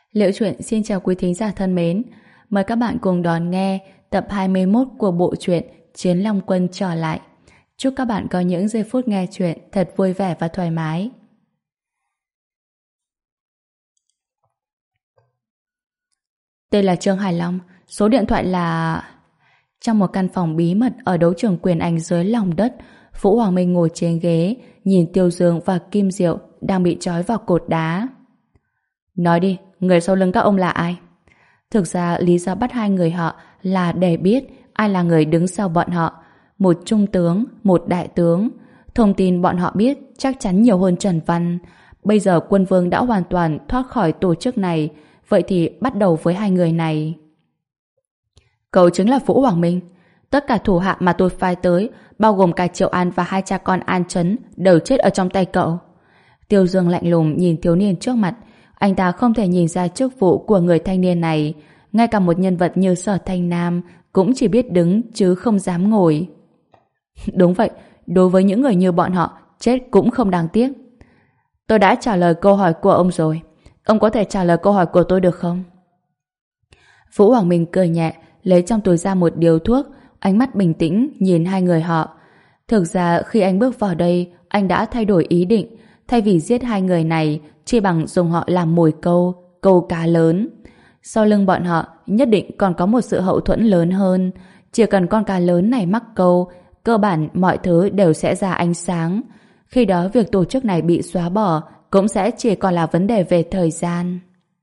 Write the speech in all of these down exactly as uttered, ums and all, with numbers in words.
Liễu Chuyện xin chào quý thính giả thân mến. Mời các bạn cùng đón nghe tập hai mươi mốt của bộ truyện Chiến Long Quân trở lại. Chúc các bạn có những giây phút nghe chuyện thật vui vẻ và thoải mái. Tên là Trương Hải Long, số điện thoại là... Trong một căn phòng bí mật ở đấu trường quyền Anh dưới lòng đất, Vũ Hoàng Minh ngồi trên ghế, nhìn Tiêu Dương và Kim Diệu đang bị trói vào cột đá. Nói đi, người sau lưng các ông là ai? Thực ra lý do bắt hai người họ là để biết ai là người đứng sau bọn họ. Một trung tướng, một đại tướng. Thông tin bọn họ biết chắc chắn nhiều hơn Trần Văn. Bây giờ quân vương đã hoàn toàn thoát khỏi tổ chức này, vậy thì bắt đầu với hai người này. Cậu chính là Vũ Hoàng Minh. Tất cả thủ hạ mà tôi phái tới, bao gồm cả Triệu An và hai cha con An Trấn, đều chết ở trong tay cậu. Tiêu Dương lạnh lùng nhìn thiếu niên trước mặt. Anh ta không thể nhìn ra chức vụ của người thanh niên này. Ngay cả một nhân vật như Sở Thanh Nam cũng chỉ biết đứng chứ không dám ngồi. Đúng vậy, đối với những người như bọn họ, chết cũng không đáng tiếc. Tôi đã trả lời câu hỏi của ông rồi. Ông có thể trả lời câu hỏi của tôi được không? Vũ Hoàng Minh cười nhẹ, lấy trong túi ra một điếu thuốc, ánh mắt bình tĩnh nhìn hai người họ. Thực ra khi anh bước vào đây, anh đã thay đổi ý định. Thay vì giết hai người này, chỉ bằng dùng họ làm mồi câu, câu cá lớn. Sau lưng bọn họ nhất định còn có một sự hậu thuẫn lớn hơn. Chỉ cần con cá lớn này mắc câu, cơ bản mọi thứ đều sẽ ra ánh sáng. Khi đó việc tổ chức này bị xóa bỏ cũng sẽ chỉ còn là vấn đề về thời gian.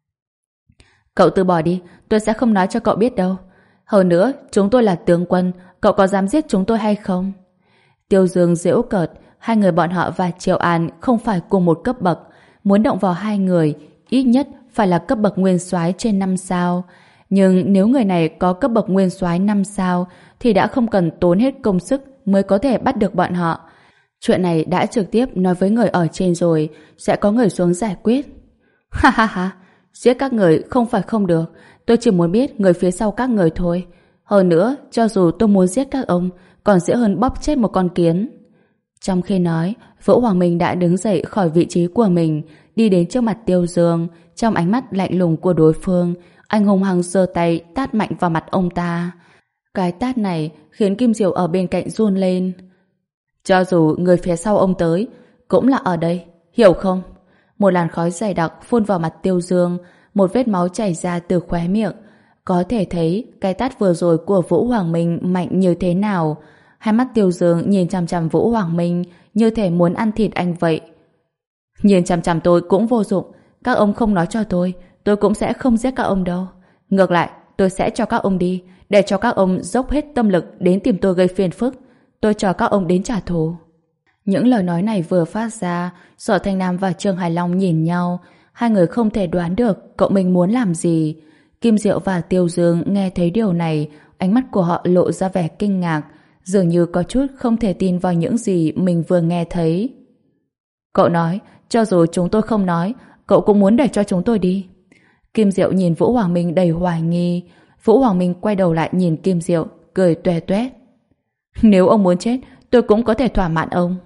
Cậu từ bỏ đi, tôi sẽ không nói cho cậu biết đâu. Hơn nữa, chúng tôi là tướng quân, cậu có dám giết chúng tôi hay không? Tiêu Dương giễu cợt, hai người bọn họ và Triệu An không phải cùng một cấp bậc. Muốn động vào hai người, ít nhất phải là cấp bậc nguyên soái trên năm sao. Nhưng nếu người này có cấp bậc nguyên soái năm sao, thì đã không cần tốn hết công sức mới có thể bắt được bọn họ. Chuyện này đã trực tiếp nói với người ở trên rồi, sẽ có người xuống giải quyết. Ha ha ha, giết các người không phải không được, tôi chỉ muốn biết người phía sau các người thôi. Hơn nữa, cho dù tôi muốn giết các ông, còn dễ hơn bóp chết một con kiến. Trong khi nói, Vũ Hoàng Minh đã đứng dậy khỏi vị trí của mình, đi đến trước mặt Tiêu Dương. Trong ánh mắt lạnh lùng của đối phương, anh hung hăng giơ tay tát mạnh vào mặt ông ta. Cái tát này khiến Kim Diệu ở bên cạnh run lên. Cho dù người phía sau ông tới, cũng là ở đây, hiểu không? Một làn khói dày đặc phun vào mặt Tiêu Dương, một vết máu chảy ra từ khóe miệng. Có thể thấy cái tát vừa rồi của Vũ Hoàng Minh mạnh như thế nào. Hai mắt Tiêu Dương nhìn chằm chằm Vũ Hoàng Minh như thể muốn ăn thịt anh vậy. Nhìn chằm chằm tôi cũng vô dụng. Các ông không nói cho tôi, tôi cũng sẽ không giết các ông đâu. Ngược lại, tôi sẽ cho các ông đi, để cho các ông dốc hết tâm lực đến tìm tôi gây phiền phức. Tôi cho các ông đến trả thù. Những lời nói này vừa phát ra, Sở Thanh Nam và Trương Hải Long nhìn nhau. Hai người không thể đoán được cậu mình muốn làm gì. Kim Diệu và Tiêu Dương nghe thấy điều này, ánh mắt của họ lộ ra vẻ kinh ngạc, dường như có chút không thể tin vào những gì mình vừa nghe thấy. Cậu nói, cho dù chúng tôi không nói, cậu cũng muốn để cho chúng tôi đi. Kim Diệu nhìn Vũ Hoàng Minh đầy hoài nghi. Vũ Hoàng Minh quay đầu lại nhìn Kim Diệu, cười tuè tuét. Nếu ông muốn chết, tôi cũng có thể thỏa mãn ông.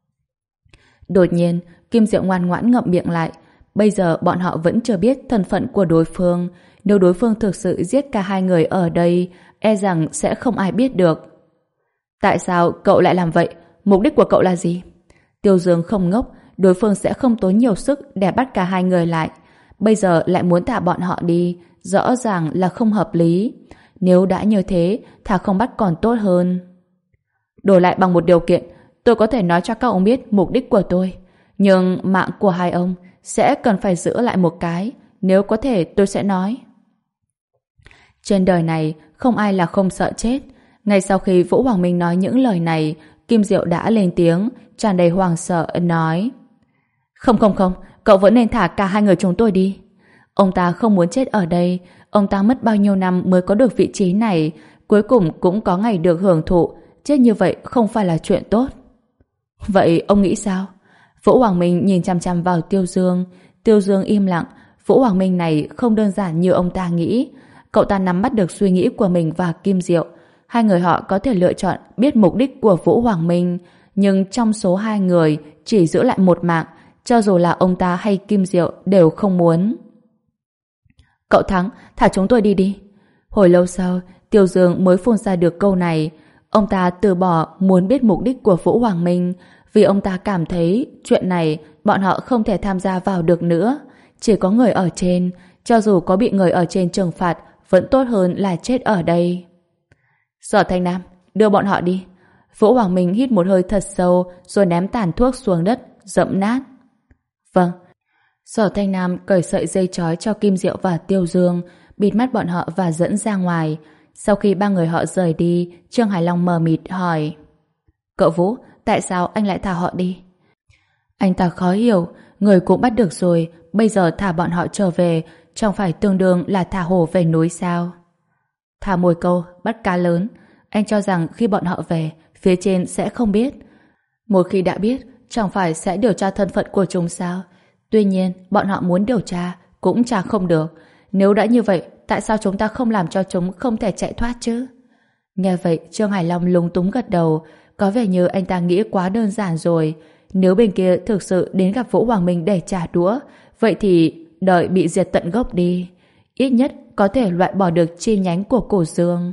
Đột nhiên, Kim Diệu ngoan ngoãn ngậm miệng lại. Bây giờ bọn họ vẫn chưa biết thân phận của đối phương. Nếu đối phương thực sự giết cả hai người ở đây, e rằng sẽ không ai biết được. Tại sao cậu lại làm vậy? Mục đích của cậu là gì? Tiêu Dương không ngốc, đối phương sẽ không tốn nhiều sức để bắt cả hai người lại. Bây giờ lại muốn thả bọn họ đi, rõ ràng là không hợp lý. Nếu đã như thế, thả không bắt còn tốt hơn. Đổi lại bằng một điều kiện, tôi có thể nói cho các ông biết mục đích của tôi. Nhưng mạng của hai ông sẽ cần phải giữ lại một cái. Nếu có thể tôi sẽ nói. Trên đời này không ai là không sợ chết. Ngay sau khi Vũ Hoàng Minh nói những lời này, Kim Diệu đã lên tiếng, tràn đầy hoảng sợ nói: Không không không, cậu vẫn nên thả cả hai người chúng tôi đi. Ông ta không muốn chết ở đây. Ông ta mất bao nhiêu năm mới có được vị trí này, cuối cùng cũng có ngày được hưởng thụ. Chết như vậy không phải là chuyện tốt. Vậy ông nghĩ sao? Vũ Hoàng Minh nhìn chằm chằm vào Tiêu Dương. Tiêu Dương im lặng. Vũ Hoàng Minh này không đơn giản như ông ta nghĩ. Cậu ta nắm bắt được suy nghĩ của mình và Kim Diệu. Hai người họ có thể lựa chọn biết mục đích của Vũ Hoàng Minh, nhưng trong số hai người chỉ giữ lại một mạng, cho dù là ông ta hay Kim Diệu đều không muốn. Cậu Thắng, thả chúng tôi đi đi. Hồi lâu sau, Tiêu Dương mới phun ra được câu này. Ông ta từ bỏ muốn biết mục đích của Vũ Hoàng Minh, vì ông ta cảm thấy chuyện này bọn họ không thể tham gia vào được nữa. Chỉ có người ở trên, cho dù có bị người ở trên trừng phạt, vẫn tốt hơn là chết ở đây. Sở Thanh Nam, đưa bọn họ đi. Vũ Hoàng Minh hít một hơi thật sâu rồi ném tàn thuốc xuống đất, dẫm nát. Vâng. Sở Thanh Nam cởi sợi dây trói cho Kim Diệu và Tiêu Dương, bịt mắt bọn họ và dẫn ra ngoài. Sau khi ba người họ rời đi, Trương Hải Long mờ mịt hỏi: Cậu Vũ, tại sao anh lại thả họ đi? Anh ta khó hiểu, người cũng bắt được rồi, bây giờ thả bọn họ trở về, chẳng phải tương đương là thả hổ về núi sao? Thả mồi câu, bắt cá lớn. Anh cho rằng khi bọn họ về, phía trên sẽ không biết. Một khi đã biết, chẳng phải sẽ điều tra thân phận của chúng sao? Tuy nhiên, bọn họ muốn điều tra, cũng tra không được. Nếu đã như vậy, tại sao chúng ta không làm cho chúng không thể chạy thoát chứ? Nghe vậy, Trương Hải Long lúng túng gật đầu, có vẻ như anh ta nghĩ quá đơn giản rồi. Nếu bên kia thực sự đến gặp Vũ Hoàng Minh để trả đũa, vậy thì đợi bị diệt tận gốc đi. Ít nhất có thể loại bỏ được chi nhánh của Cổ Dương.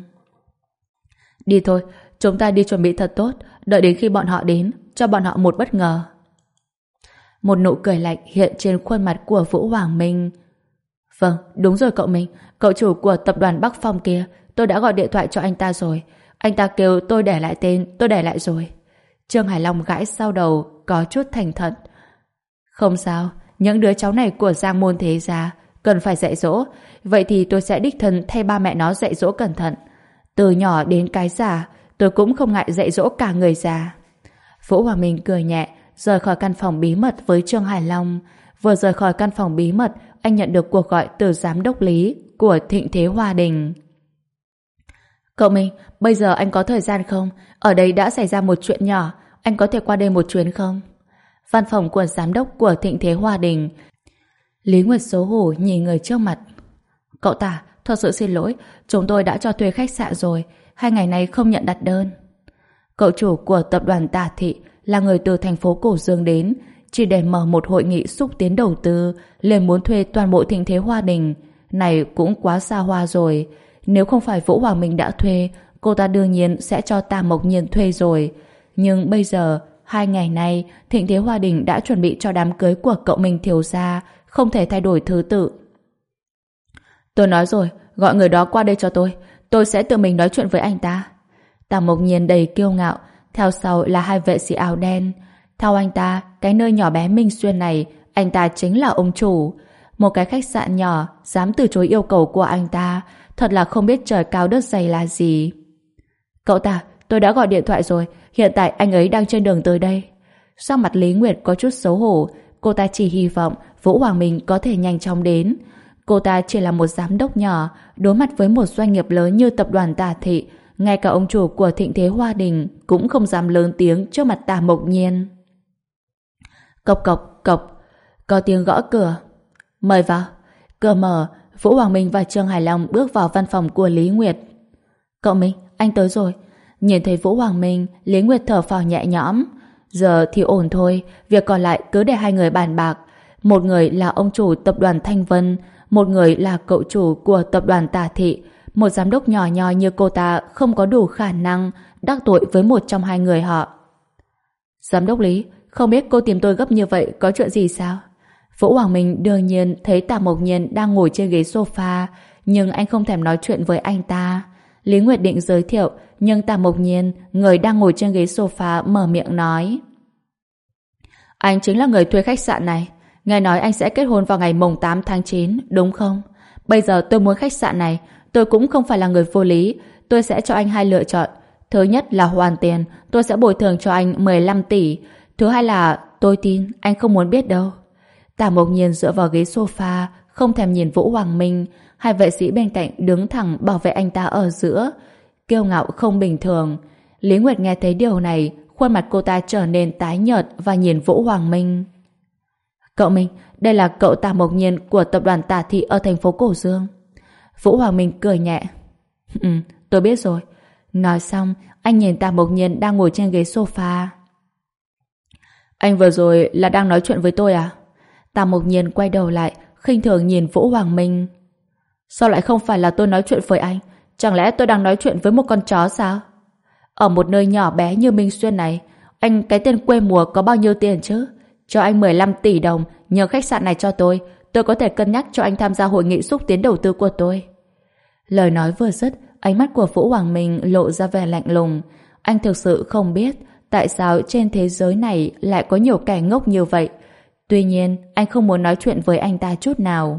Đi thôi, chúng ta đi chuẩn bị thật tốt, đợi đến khi bọn họ đến, cho bọn họ một bất ngờ. Một nụ cười lạnh hiện trên khuôn mặt của Vũ Hoàng Minh. Vâng, đúng rồi cậu Minh, cậu chủ của tập đoàn Bắc Phong kia, tôi đã gọi điện thoại cho anh ta rồi. Anh ta kêu tôi để lại tên, tôi để lại rồi. Trương Hải Long gãi sau đầu, có chút thành thật. Không sao, những đứa cháu này của Giang Môn Thế Gia cần phải dạy dỗ, vậy thì tôi sẽ đích thân thay ba mẹ nó dạy dỗ cẩn thận. Từ nhỏ đến cái già, tôi cũng không ngại dạy dỗ cả người già. Vũ Hoàng Minh cười nhẹ, rời khỏi căn phòng bí mật với Trương Hải Long. Vừa rời khỏi căn phòng bí mật, anh nhận được cuộc gọi từ giám đốc Lý của Thịnh Thế Hoa Đình. Cậu Minh, bây giờ anh có thời gian không? Ở đây đã xảy ra một chuyện nhỏ, anh có thể qua đây một chuyến không? Văn phòng của giám đốc của Thịnh Thế Hoa Đình. Lý Nguyệt xấu hổ nhìn người trước mặt. Cậu Tả, thật sự xin lỗi, chúng tôi đã cho thuê khách sạn rồi, hai ngày nay không nhận đặt đơn. Cậu chủ của tập đoàn Tả Thị là người từ thành phố Cổ Dương đến, chỉ để mở một hội nghị xúc tiến đầu tư, liền muốn thuê toàn bộ Thịnh Thế Hoa Đình. Này cũng quá xa hoa rồi. Nếu không phải Vũ Hoàng Minh đã thuê, cô ta đương nhiên sẽ cho Tạ Mộc Nhiên thuê rồi. Nhưng bây giờ, hai ngày nay, Thịnh Thế Hoa Đình đã chuẩn bị cho đám cưới của cậu Minh thiếu gia, không thể thay đổi thứ tự. Tôi nói rồi, gọi người đó qua đây cho tôi, tôi sẽ tự mình nói chuyện với anh ta. Tạ Mộc Nhiên đầy kiêu ngạo, theo sau là hai vệ sĩ áo đen. Theo anh ta, cái nơi nhỏ bé Minh Xuyên này, anh ta chính là ông chủ. Một cái khách sạn nhỏ, dám từ chối yêu cầu của anh ta, thật là không biết trời cao đất dày là gì. Cậu ta, tôi đã gọi điện thoại rồi, hiện tại anh ấy đang trên đường tới đây. Sắc mặt Lý Nguyệt có chút xấu hổ, cô ta chỉ hy vọng Vũ Hoàng Minh có thể nhanh chóng đến. Cô ta chỉ là một giám đốc nhỏ, đối mặt với một doanh nghiệp lớn như tập đoàn Tả Thị, ngay cả ông chủ của Thịnh Thế Hoa Đình cũng không dám lớn tiếng trước mặt Tạ Mộc Nhiên. Cộc cộc cộc, có tiếng gõ cửa. Mời vào. Cửa mở, Vũ Hoàng Minh và Trương Hải Long bước vào văn phòng của Lý Nguyệt. Cậu Minh, anh tới rồi. Nhìn thấy Vũ Hoàng Minh, Lý Nguyệt thở phào nhẹ nhõm. Giờ thì ổn thôi, việc còn lại cứ để hai người bàn bạc. Một người là ông chủ tập đoàn Thanh Vân, một người là cậu chủ của tập đoàn Tả Thị. Một giám đốc nhỏ nhoi như cô ta không có đủ khả năng đắc tội với một trong hai người họ. Giám đốc Lý, không biết cô tìm tôi gấp như vậy có chuyện gì sao? Vũ Hoàng Minh đương nhiên thấy Tạ Mộc Nhiên đang ngồi trên ghế sofa, nhưng anh không thèm nói chuyện với anh ta. Lý Nguyệt định giới thiệu, nhưng Tạ Mộc Nhiên, người đang ngồi trên ghế sofa, mở miệng nói. Anh chính là người thuê khách sạn này. Nghe nói anh sẽ kết hôn vào ngày mùng tám tháng chín, đúng không? Bây giờ tôi muốn khách sạn này, tôi cũng không phải là người vô lý. Tôi sẽ cho anh hai lựa chọn. Thứ nhất là hoàn tiền, tôi sẽ bồi thường cho anh mười lăm tỷ. Thứ hai là tôi tin anh không muốn biết đâu. Tạ Mộc Nhiên dựa vào ghế sofa, không thèm nhìn Vũ Hoàng Minh. Hai vệ sĩ bên cạnh đứng thẳng bảo vệ anh ta ở giữa, kiêu ngạo không bình thường. Lý Nguyệt nghe thấy điều này, khuôn mặt cô ta trở nên tái nhợt và nhìn Vũ Hoàng Minh. Cậu Minh, đây là cậu Tạ Mộc Nhiên của tập đoàn Tả Thị ở thành phố Cổ Dương. Vũ Hoàng Minh cười nhẹ. Ừ, tôi biết rồi. Nói xong, anh nhìn Tạ Mộc Nhiên đang ngồi trên ghế sofa. Anh vừa rồi là đang nói chuyện với tôi à? Tạ Mộc Nhiên quay đầu lại, khinh thường nhìn Vũ Hoàng Minh. Sao lại không phải là tôi nói chuyện với anh? Chẳng lẽ tôi đang nói chuyện với một con chó sao? Ở một nơi nhỏ bé như Minh Xuyên này, anh cái tên quê mùa có bao nhiêu tiền chứ? Cho anh mười lăm tỷ đồng, nhờ khách sạn này cho tôi, tôi có thể cân nhắc cho anh tham gia hội nghị xúc tiến đầu tư của tôi. Lời nói vừa dứt, ánh mắt của Vũ Hoàng Minh lộ ra vẻ lạnh lùng. Anh thực sự không biết tại sao trên thế giới này lại có nhiều kẻ ngốc như vậy. Tuy nhiên, anh không muốn nói chuyện với anh ta chút nào.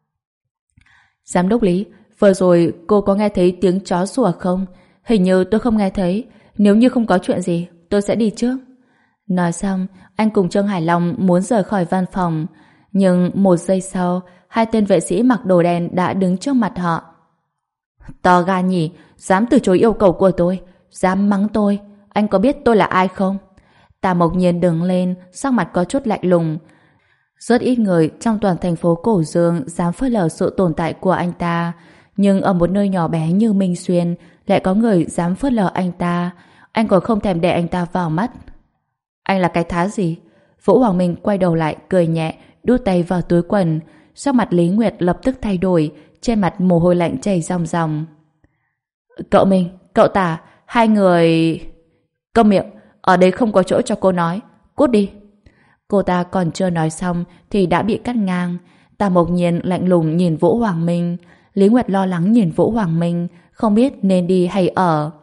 Giám đốc Lý, vừa rồi cô có nghe thấy tiếng chó sủa không? Hình như tôi không nghe thấy. Nếu như không có chuyện gì, tôi sẽ đi trước. Nói xong, anh cùng Trương Hải Long muốn rời khỏi văn phòng. Nhưng một giây sau, hai tên vệ sĩ mặc đồ đen đã đứng trước mặt họ. To gan nhỉ, dám từ chối yêu cầu của tôi, dám mắng tôi. Anh có biết tôi là ai không? Tạ Mộc Nhiên đứng lên, sắc mặt có chút lạnh lùng. Rất ít người trong toàn thành phố Cổ Dương dám phớt lờ sự tồn tại của anh ta. Nhưng ở một nơi nhỏ bé như Minh Xuyên lại có người dám phớt lờ anh ta. Anh còn không thèm để anh ta vào mắt. Anh là cái thá gì? Vũ Hoàng Minh quay đầu lại cười nhẹ, đút tay vào túi quần. Sắc mặt Lý Nguyệt lập tức thay đổi, trên mặt mồ hôi lạnh chảy ròng ròng. Cậu Minh, cậu Tả, hai người... Câm miệng, ở đây không có chỗ cho cô nói. Cút đi. Cô ta còn chưa nói xong thì đã bị cắt ngang. Tạ Mộc Nhiên lạnh lùng nhìn Vũ Hoàng Minh. Lý Nguyệt lo lắng nhìn Vũ Hoàng Minh, không biết nên đi hay ở.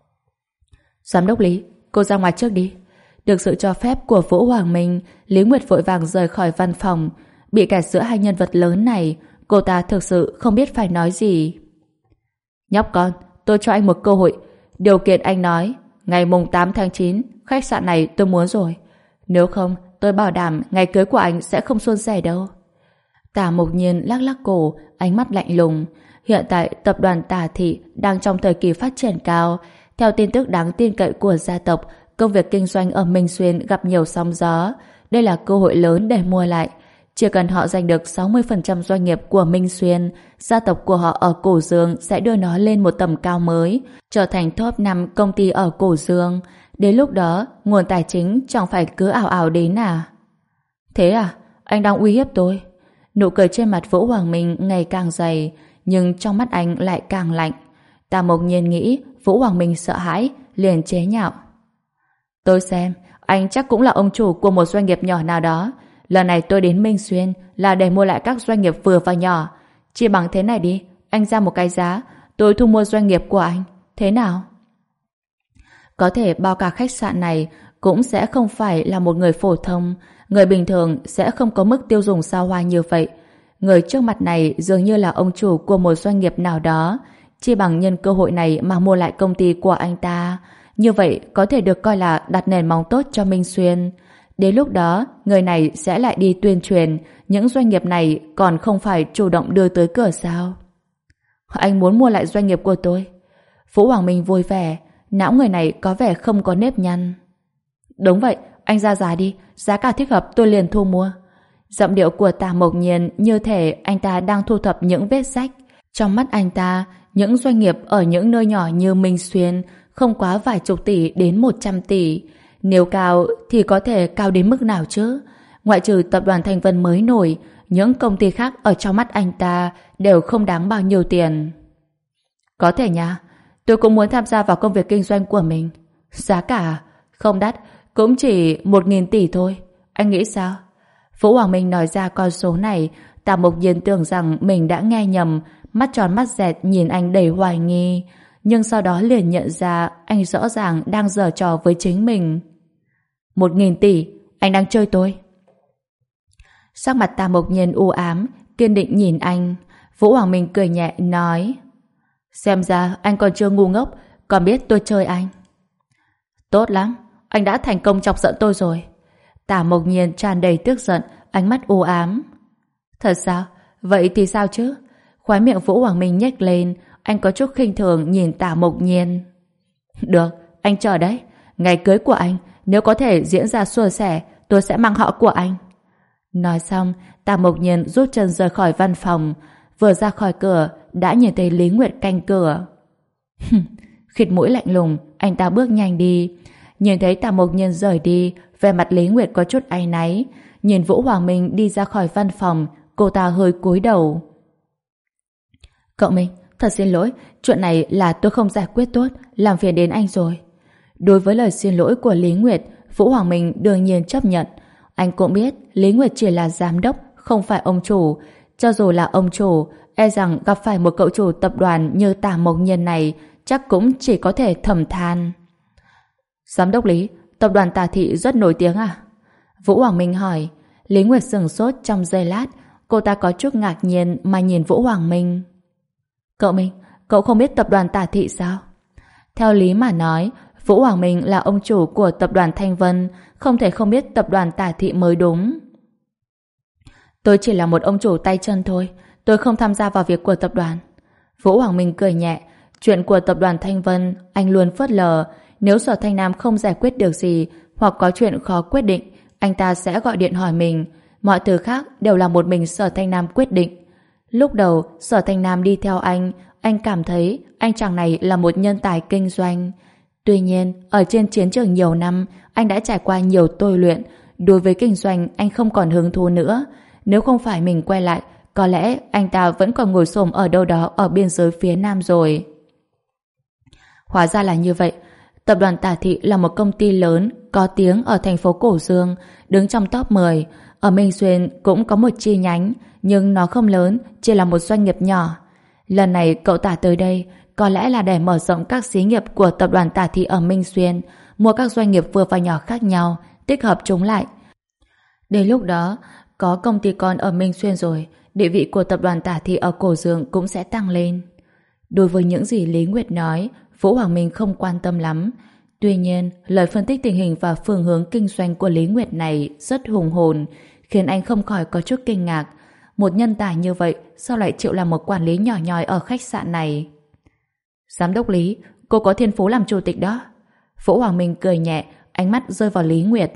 Giám đốc Lý, cô ra ngoài trước đi. Được sự cho phép của Vũ Hoàng Minh, Lý Nguyệt vội vàng rời khỏi văn phòng. Bị kẹt giữa hai nhân vật lớn này, cô ta thực sự không biết phải nói gì. Nhóc con, tôi cho anh một cơ hội. Điều kiện anh nói, ngày mùng tám tháng chín, khách sạn này tôi muốn rồi. Nếu không, tôi bảo đảm ngày cưới của anh sẽ không suôn sẻ đâu. Tả Mộc Nhiên lắc lắc cổ, ánh mắt lạnh lùng. Hiện tại tập đoàn Tả Thị đang trong thời kỳ phát triển cao. Theo tin tức đáng tin cậy của gia tộc, công việc kinh doanh ở Minh Xuyên gặp nhiều sóng gió. Đây là cơ hội lớn để mua lại. Chỉ cần họ giành được sáu mươi phần trăm doanh nghiệp của Minh Xuyên, gia tộc của họ ở Cổ Dương sẽ đưa nó lên một tầm cao mới, trở thành top năm công ty ở Cổ Dương. Đến lúc đó, nguồn tài chính chẳng phải cứ ảo ảo đến à? Thế à? Anh đang uy hiếp tôi? Nụ cười trên mặt Vũ Hoàng Minh ngày càng dày, nhưng trong mắt anh lại càng lạnh. Tạ Mộc Nhiên nghĩ Vũ Hoàng Minh sợ hãi, liền chế nhạo. Tôi xem, anh chắc cũng là ông chủ của một doanh nghiệp nhỏ nào đó. Lần này tôi đến Minh Xuyên là để mua lại các doanh nghiệp vừa và nhỏ. Chỉ bằng thế này đi, anh ra một cái giá, tôi thu mua doanh nghiệp của anh. Thế nào? Có thể bao cả khách sạn này cũng sẽ không phải là một người phổ thông. Người bình thường sẽ không có mức tiêu dùng xa hoa như vậy. Người trước mặt này dường như là ông chủ của một doanh nghiệp nào đó. Chỉ bằng nhân cơ hội này mà mua lại công ty của anh ta. Như vậy có thể được coi là đặt nền móng tốt cho Minh Xuyên. Đến lúc đó, người này sẽ lại đi tuyên truyền những doanh nghiệp này còn không phải chủ động đưa tới cửa sao? Anh muốn mua lại doanh nghiệp của tôi? Vũ Hoàng Minh vui vẻ, não người này có vẻ không có nếp nhăn. Đúng vậy, anh ra giá đi, giá cả thích hợp tôi liền thu mua. Giọng điệu của Tạ Mộc Nhiên như thể anh ta đang thu thập những vết rách. Trong mắt anh ta, những doanh nghiệp ở những nơi nhỏ như Minh Xuyên không quá vài chục tỷ đến một trăm tỷ. Nếu cao thì có thể cao đến mức nào chứ? Ngoại trừ tập đoàn Thanh Vân mới nổi, những công ty khác ở trong mắt anh ta đều không đáng bao nhiêu tiền. Có thể nha, tôi cũng muốn tham gia vào công việc kinh doanh của mình. Giá cả không đắt, cũng chỉ một nghìn tỷ thôi. Anh nghĩ sao? Vũ Hoàng Minh nói ra con số này, Tạ Mộc Nhiên tưởng rằng mình đã nghe nhầm, mắt tròn mắt dẹt nhìn anh đầy hoài nghi. Nhưng sau đó liền nhận ra anh rõ ràng đang giở trò với chính mình. Một nghìn tỷ, anh đang chơi tôi. Sắc mặt Tạ Mộc Nhiên u ám, kiên định nhìn anh. Vũ Hoàng Minh cười nhẹ nói, xem ra anh còn chưa ngu ngốc, còn biết tôi chơi anh. Tốt lắm, anh đã thành công chọc giận tôi rồi. Tạ Mộc Nhiên tràn đầy tức giận, ánh mắt u ám. Thật sao? Vậy thì sao chứ? Khóe miệng Vũ Hoàng Minh nhếch lên, anh có chút khinh thường nhìn Tạ Mộc Nhiên. Được, anh chờ đấy. Ngày cưới của anh, nếu có thể diễn ra suôn sẻ, tôi sẽ mang họ của anh. Nói xong, Tạ Mộc Nhiên rút chân rời khỏi văn phòng. Vừa ra khỏi cửa, đã nhìn thấy Lý Nguyệt canh cửa. Khịt mũi lạnh lùng, anh ta bước nhanh đi. Nhìn thấy Tạ Mộc Nhiên rời đi, vẻ mặt Lý Nguyệt có chút áy náy. Nhìn Vũ Hoàng Minh đi ra khỏi văn phòng, cô ta hơi cúi đầu. Cậu Minh, thật xin lỗi, chuyện này là tôi không giải quyết tốt, làm phiền đến anh rồi. Đối với lời xin lỗi của Lý Nguyệt, Vũ Hoàng Minh đương nhiên chấp nhận. Anh cũng biết Lý Nguyệt chỉ là giám đốc, không phải ông chủ. Cho dù là ông chủ, e rằng gặp phải một cậu chủ tập đoàn như Tả Mộc Nhiên này, chắc cũng chỉ có thể thầm than. Giám đốc Lý, tập đoàn Tả Thị rất nổi tiếng à? Vũ Hoàng Minh hỏi. Lý Nguyệt sửng sốt trong giây lát, cô ta có chút ngạc nhiên mà nhìn Vũ Hoàng Minh. Cậu Minh, cậu không biết tập đoàn Tả Thị sao? Theo lý mà nói, Vũ Hoàng Minh là ông chủ của tập đoàn Thanh Vân, không thể không biết tập đoàn Tả Thị mới đúng. Tôi chỉ là một ông chủ tay chân thôi, tôi không tham gia vào việc của tập đoàn. Vũ Hoàng Minh cười nhẹ, chuyện của tập đoàn Thanh Vân anh luôn phớt lờ. Nếu Sở Thanh Nam không giải quyết được gì hoặc có chuyện khó quyết định, anh ta sẽ gọi điện hỏi mình. Mọi thứ khác đều là một mình Sở Thanh Nam quyết định. Lúc đầu Sở Thanh Nam đi theo anh, anh cảm thấy anh chàng này là một nhân tài kinh doanh. Tuy nhiên, ở trên chiến trường nhiều năm, anh đã trải qua nhiều tôi luyện. Đối với kinh doanh, anh không còn hứng thú nữa. Nếu không phải mình quay lại, có lẽ anh ta vẫn còn ngồi xổm ở đâu đó ở biên giới phía Nam rồi. Hóa ra là như vậy. Tập đoàn Tả Thị là một công ty lớn, có tiếng ở thành phố Cổ Dương, đứng trong top mười. Ở Minh Xuyên cũng có một chi nhánh, nhưng nó không lớn, chỉ là một doanh nghiệp nhỏ. Lần này cậu Tả tới đây, có lẽ là để mở rộng các xí nghiệp của tập đoàn Tả Thị ở Minh Xuyên, mua các doanh nghiệp vừa và nhỏ khác nhau, tích hợp chúng lại. Đến lúc đó, có công ty con ở Minh Xuyên rồi, địa vị của tập đoàn Tả Thị ở Cổ Dương cũng sẽ tăng lên. Đối với những gì Lý Nguyệt nói, Vũ Hoàng Minh không quan tâm lắm. Tuy nhiên, lời phân tích tình hình và phương hướng kinh doanh của Lý Nguyệt này rất hùng hồn, khiến anh không khỏi có chút kinh ngạc. Một nhân tài như vậy, sao lại chịu làm một quản lý nhỏ nhoi ở khách sạn này? Giám đốc Lý, cô có thiên phú làm chủ tịch đó. Vũ Hoàng Minh cười nhẹ, ánh mắt rơi vào Lý Nguyệt.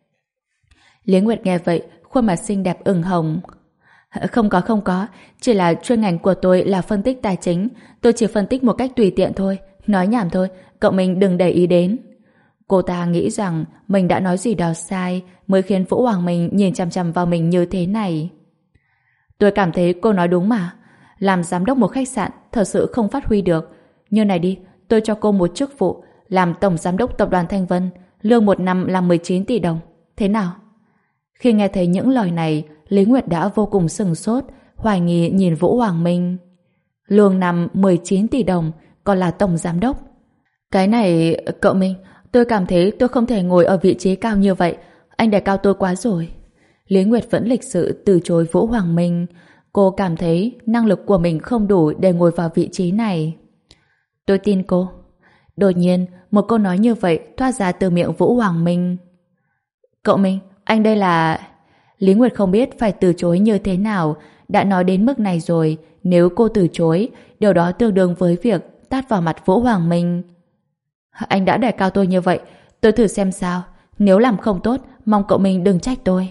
Lý Nguyệt nghe vậy, khuôn mặt xinh đẹp ửng hồng. Không có không có, chỉ là chuyên ngành của tôi là phân tích tài chính, tôi chỉ phân tích một cách tùy tiện thôi, nói nhảm thôi, cậu mình đừng để ý đến. Cô ta nghĩ rằng mình đã nói gì đó sai mới khiến Vũ Hoàng Minh nhìn chằm chằm vào mình như thế này. Tôi cảm thấy cô nói đúng mà, làm giám đốc một khách sạn thật sự không phát huy được. Như này đi, tôi cho cô một chức vụ làm tổng giám đốc tập đoàn Thanh Vân, lương một năm là mười chín tỷ đồng. Thế nào? Khi nghe thấy những lời này, Lý Nguyệt đã vô cùng sửng sốt, hoài nghi nhìn Vũ Hoàng Minh. Lương năm mười chín tỷ đồng, còn là tổng giám đốc. Cái này, cậu Minh, tôi cảm thấy tôi không thể ngồi ở vị trí cao như vậy. Anh đề cao tôi quá rồi. Lý Nguyệt vẫn lịch sự từ chối Vũ Hoàng Minh. Cô cảm thấy năng lực của mình không đủ để ngồi vào vị trí này. Tôi tin cô. Đột nhiên, một câu nói như vậy thoát ra từ miệng Vũ Hoàng Minh. Cậu Minh, anh đây là... Lý Nguyệt không biết phải từ chối như thế nào. Đã nói đến mức này rồi, nếu cô từ chối, điều đó tương đương với việc tát vào mặt Vũ Hoàng Minh. Anh đã đề cao tôi như vậy, tôi thử xem sao. Nếu làm không tốt, mong cậu Minh đừng trách tôi.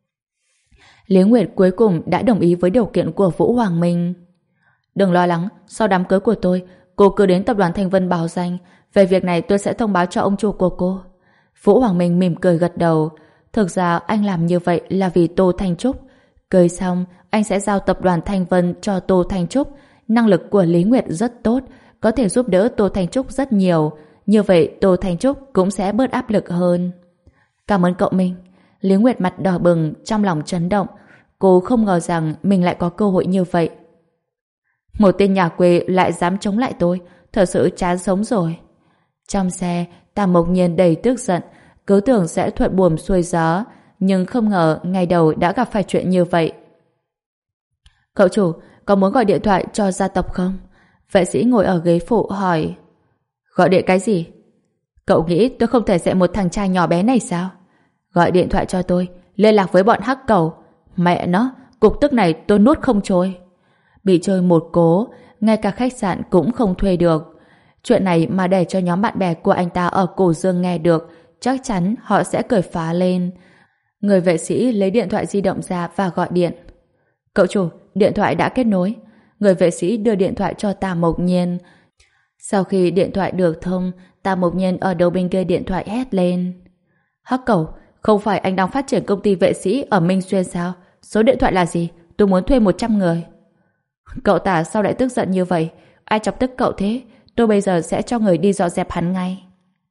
Lý Nguyệt cuối cùng đã đồng ý với điều kiện của Vũ Hoàng Minh. Đừng lo lắng, sau đám cưới của tôi, cô cứ đến tập đoàn Thanh Vân báo danh. Về việc này tôi sẽ thông báo cho ông chủ của cô. Vũ Hoàng Minh mỉm cười gật đầu. Thực ra anh làm như vậy là vì Tô Thanh Trúc. Cưới xong, anh sẽ giao tập đoàn Thanh Vân cho Tô Thanh Trúc. Năng lực của Lý Nguyệt rất tốt, có thể giúp đỡ Tô Thanh Trúc rất nhiều. Như vậy Tô Thanh Trúc cũng sẽ bớt áp lực hơn. Cảm ơn cậu Minh. Lý Nguyệt mặt đỏ bừng, trong lòng chấn động. Cô không ngờ rằng mình lại có cơ hội như vậy. Một tên nhà quê lại dám chống lại tôi, thật sự chán sống rồi. Trong xe, Tả Mộc Nhiên đầy tức giận, cứ tưởng sẽ thuận buồm xuôi gió, nhưng không ngờ ngày đầu đã gặp phải chuyện như vậy. Cậu chủ, có muốn gọi điện thoại cho gia tộc không? Vệ sĩ ngồi ở ghế phụ hỏi. Gọi điện cái gì? Cậu nghĩ tôi không thể dạy một thằng trai nhỏ bé này sao? Gọi điện thoại cho tôi, liên lạc với bọn hắc cầu. Mẹ nó, cục tức này tôi nuốt không trôi. Bị chơi một cố, ngay cả khách sạn cũng không thuê được. Chuyện này mà để cho nhóm bạn bè của anh ta ở Cổ Dương nghe được, chắc chắn họ sẽ cười phá lên. Người vệ sĩ lấy điện thoại di động ra và gọi điện. Cậu chủ, điện thoại đã kết nối. Người vệ sĩ đưa điện thoại cho Tả Mộc Nhiên. Sau khi điện thoại được thông, Tả Mộc Nhiên ở đầu bên kia điện thoại hét lên. Hắc cầu, không phải anh đang phát triển công ty vệ sĩ ở Minh Xuyên sao? Số điện thoại là gì? Tôi muốn thuê một trăm người. Cậu Tả sao lại tức giận như vậy? Ai chọc tức cậu thế? Tôi bây giờ sẽ cho người đi dọn dẹp hắn ngay.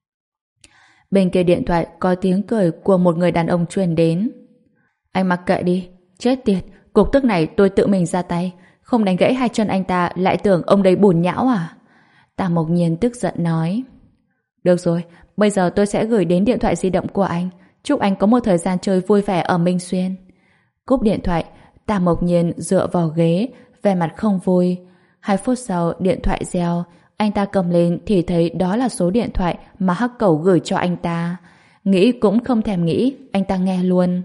Bên kia điện thoại có tiếng cười của một người đàn ông truyền đến. Anh mặc kệ đi. Chết tiệt, cục tức này tôi tự mình ra tay. Không đánh gãy hai chân anh ta lại tưởng ông đây bùn nhão à? Tạ Mộc Nhiên tức giận nói. Được rồi, bây giờ tôi sẽ gửi đến điện thoại di động của anh. Chúc anh có một thời gian chơi vui vẻ ở Minh Xuyên. Cúp điện thoại, Tạ Mộc Nhiên dựa vào ghế, vẻ mặt không vui. Hai phút sau, điện thoại reo. Anh ta cầm lên thì thấy đó là số điện thoại mà Hắc Cẩu gửi cho anh ta. Nghĩ cũng không thèm nghĩ, anh ta nghe luôn.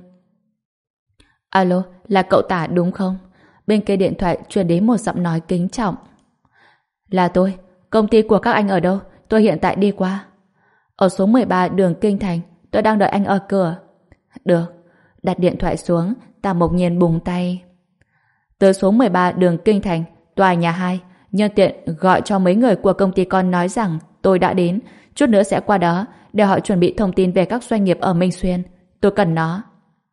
Alo, là cậu Tả đúng không? Bên kia điện thoại truyền đến một giọng nói kính trọng. Là tôi, công ty của các anh ở đâu? Tôi hiện tại đi qua. Ở số mười ba đường Kinh Thành, tôi đang đợi anh ở cửa. Được. Đặt điện thoại xuống, Tạ Mộc Nhiên búng tay. Tới số mười ba đường Kinh Thành, tòa nhà hai, nhân tiện gọi cho mấy người của công ty con nói rằng tôi đã đến, chút nữa sẽ qua đó để họ chuẩn bị thông tin về các doanh nghiệp ở Minh Xuyên. Tôi cần nó.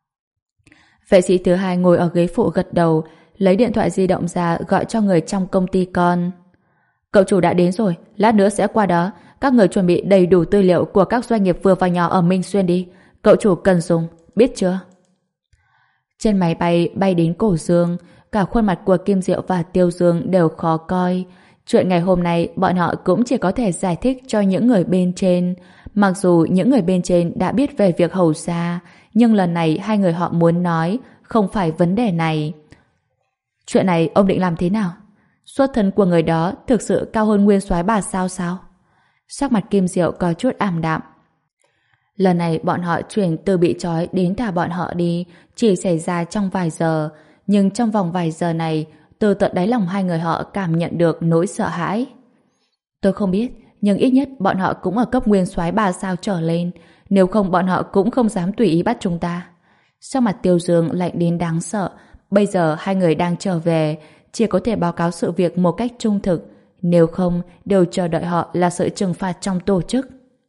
Vệ sĩ thứ hai ngồi ở ghế phụ gật đầu, lấy điện thoại di động ra gọi cho người trong công ty con. Cậu chủ đã đến rồi, lát nữa sẽ qua đó. Các người chuẩn bị đầy đủ tư liệu của các doanh nghiệp vừa và nhỏ ở Minh Xuyên đi. Cậu chủ cần dùng, biết chưa? Trên máy bay bay đến Cổ Dương, cả khuôn mặt của Kim Diệu và Tiêu Dương đều khó coi. Chuyện ngày hôm nay bọn họ cũng chỉ có thể giải thích cho những người bên trên. Mặc dù những người bên trên đã biết về việc hầu xa, nhưng lần này hai người họ muốn nói không phải vấn đề này. Chuyện này ông định làm thế nào? Xuất thân của người đó thực sự cao hơn nguyên soái bà sao sao? Sắc mặt Kim Diệu có chút ảm đạm. Lần này bọn họ chuyển từ bị trói đến thả bọn họ đi chỉ xảy ra trong vài giờ, nhưng trong vòng vài giờ này từ tận đáy lòng hai người họ cảm nhận được nỗi sợ hãi. Tôi không biết, nhưng ít nhất bọn họ cũng ở cấp nguyên soái ba sao trở lên, nếu không bọn họ cũng không dám tùy ý bắt chúng ta. Sắc mặt Tiêu Dương lạnh đến đáng sợ. Bây giờ hai người đang trở về, chỉ có thể báo cáo sự việc một cách trung thực, nếu không đều chờ đợi họ là sự trừng phạt trong tổ chức.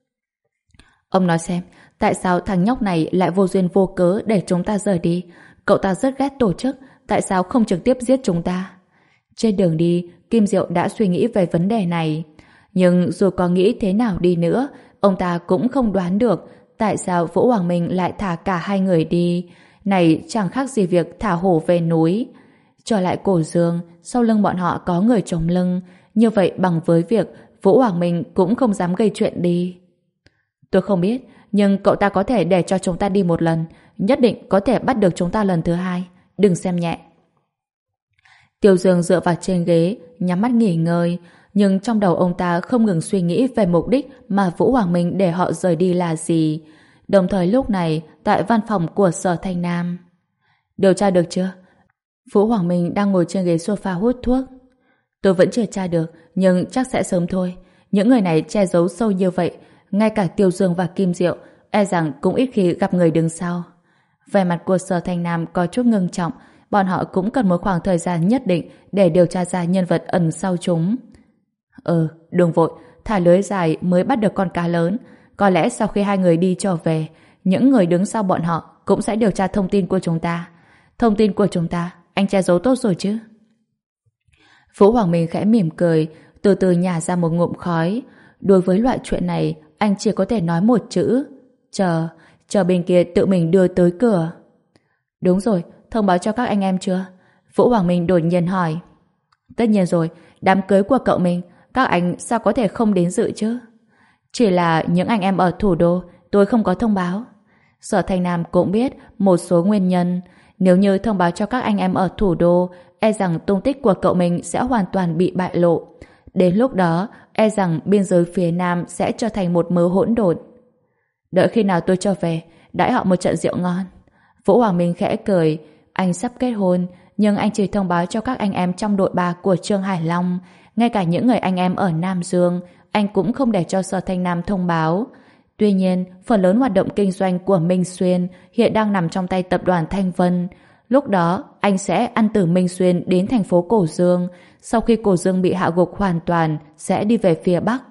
Ông nói xem, tại sao thằng nhóc này lại vô duyên vô cớ để chúng ta rời đi? Cậu ta rất ghét tổ chức, tại sao không trực tiếp giết chúng ta? Trên đường đi, Kim Diệu đã suy nghĩ về vấn đề này. Nhưng dù có nghĩ thế nào đi nữa, ông ta cũng không đoán được tại sao Vũ Hoàng Minh lại thả cả hai người đi. Này chẳng khác gì việc thả hổ về núi. Trở lại Cổ Dương, sau lưng bọn họ có người chống lưng. Như vậy bằng với việc Vũ Hoàng Minh cũng không dám gây chuyện đi. Tôi không biết, nhưng cậu ta có thể để cho chúng ta đi một lần, nhất định có thể bắt được chúng ta lần thứ hai. Đừng xem nhẹ. Tiêu Dương dựa vào trên ghế, nhắm mắt nghỉ ngơi, nhưng trong đầu ông ta không ngừng suy nghĩ về mục đích mà Vũ Hoàng Minh để họ rời đi là gì. Đồng thời lúc này, tại văn phòng của Sở Thanh Nam. Điều tra được chưa? Vũ Hoàng Minh đang ngồi trên ghế sofa hút thuốc. Tôi vẫn chưa tra được, nhưng chắc sẽ sớm thôi. Những người này che giấu sâu như vậy, ngay cả Tiêu Dương và Kim Diệu e rằng cũng ít khi gặp người đứng sau. Vẻ mặt của Sở Thanh Nam có chút ngưng trọng, bọn họ cũng cần một khoảng thời gian nhất định để điều tra ra nhân vật ẩn sau chúng. Ừ, đừng vội, thả lưới dài mới bắt được con cá lớn. Có lẽ sau khi hai người đi trở về, những người đứng sau bọn họ cũng sẽ điều tra thông tin của chúng ta. Thông tin của chúng ta, anh che giấu tốt rồi chứ? Vũ Hoàng Minh khẽ mỉm cười, từ từ nhả ra một ngụm khói. Đối với loại chuyện này, anh chỉ có thể nói một chữ: chờ, chờ bên kia tự mình đưa tới cửa. Đúng rồi, thông báo cho các anh em chưa? Vũ Hoàng Minh đột nhiên hỏi. Tất nhiên rồi, đám cưới của cậu mình, các anh sao có thể không đến dự chứ? Chỉ là những anh em ở thủ đô, tôi không có thông báo. Sở Thanh Nam cũng biết một số nguyên nhân. Nếu như thông báo cho các anh em ở thủ đô, e rằng tung tích của cậu mình sẽ hoàn toàn bị bại lộ. Đến lúc đó, e rằng biên giới phía Nam sẽ trở thành một mớ hỗn độn. Đợi khi nào tôi trở về, đãi họ một trận rượu ngon. Vũ Hoàng Minh khẽ cười. Anh sắp kết hôn, nhưng anh chỉ thông báo cho các anh em trong đội ba của Trương Hải Long. Ngay cả những người anh em ở Nam Dương, anh cũng không để cho Sở Thanh Nam thông báo. Tuy nhiên, phần lớn hoạt động kinh doanh của Minh Xuyên hiện đang nằm trong tay tập đoàn Thanh Vân. Lúc đó, anh sẽ ăn từ Minh Xuyên đến thành phố Cổ Dương. Sau khi Cổ Dương bị hạ gục hoàn toàn, sẽ đi về phía Bắc.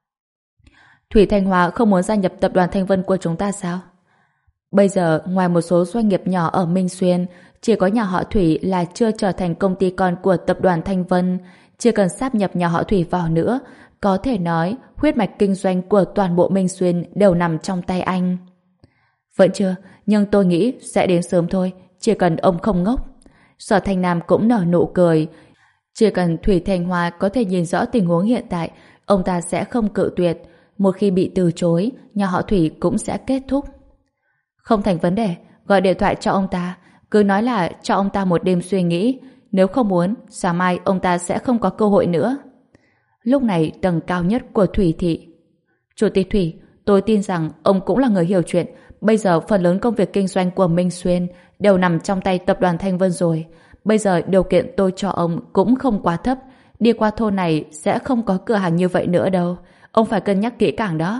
Thủy Thanh Hoa không muốn gia nhập tập đoàn Thanh Vân của chúng ta sao? Bây giờ, ngoài một số doanh nghiệp nhỏ ở Minh Xuyên, chỉ có nhà họ Thủy là chưa trở thành công ty con của tập đoàn Thanh Vân. Chưa cần sáp nhập nhà họ Thủy vào nữa, có thể nói huyết mạch kinh doanh của toàn bộ Minh Xuyên đều nằm trong tay anh. Vẫn chưa, nhưng tôi nghĩ sẽ đến sớm thôi, chỉ cần ông không ngốc. Sở Thanh Nam cũng nở nụ cười. Chỉ cần Thủy Thanh Hoa có thể nhìn rõ tình huống hiện tại, ông ta sẽ không cự tuyệt. Một khi bị từ chối, nhà họ Thủy cũng sẽ kết thúc. Không thành vấn đề, gọi điện thoại cho ông ta, cứ nói là cho ông ta một đêm suy nghĩ. Nếu không muốn, sáng mai ông ta sẽ không có cơ hội nữa. Lúc này tầng cao nhất của Thủy thị. Chủ tịch Thủy, tôi tin rằng ông cũng là người hiểu chuyện. Bây giờ phần lớn công việc kinh doanh của Minh Xuyên đều nằm trong tay tập đoàn Thanh Vân rồi. Bây giờ điều kiện tôi cho ông cũng không quá thấp. Đi qua thôn này sẽ không có cửa hàng như vậy nữa đâu. Ông phải cân nhắc kỹ càng đó.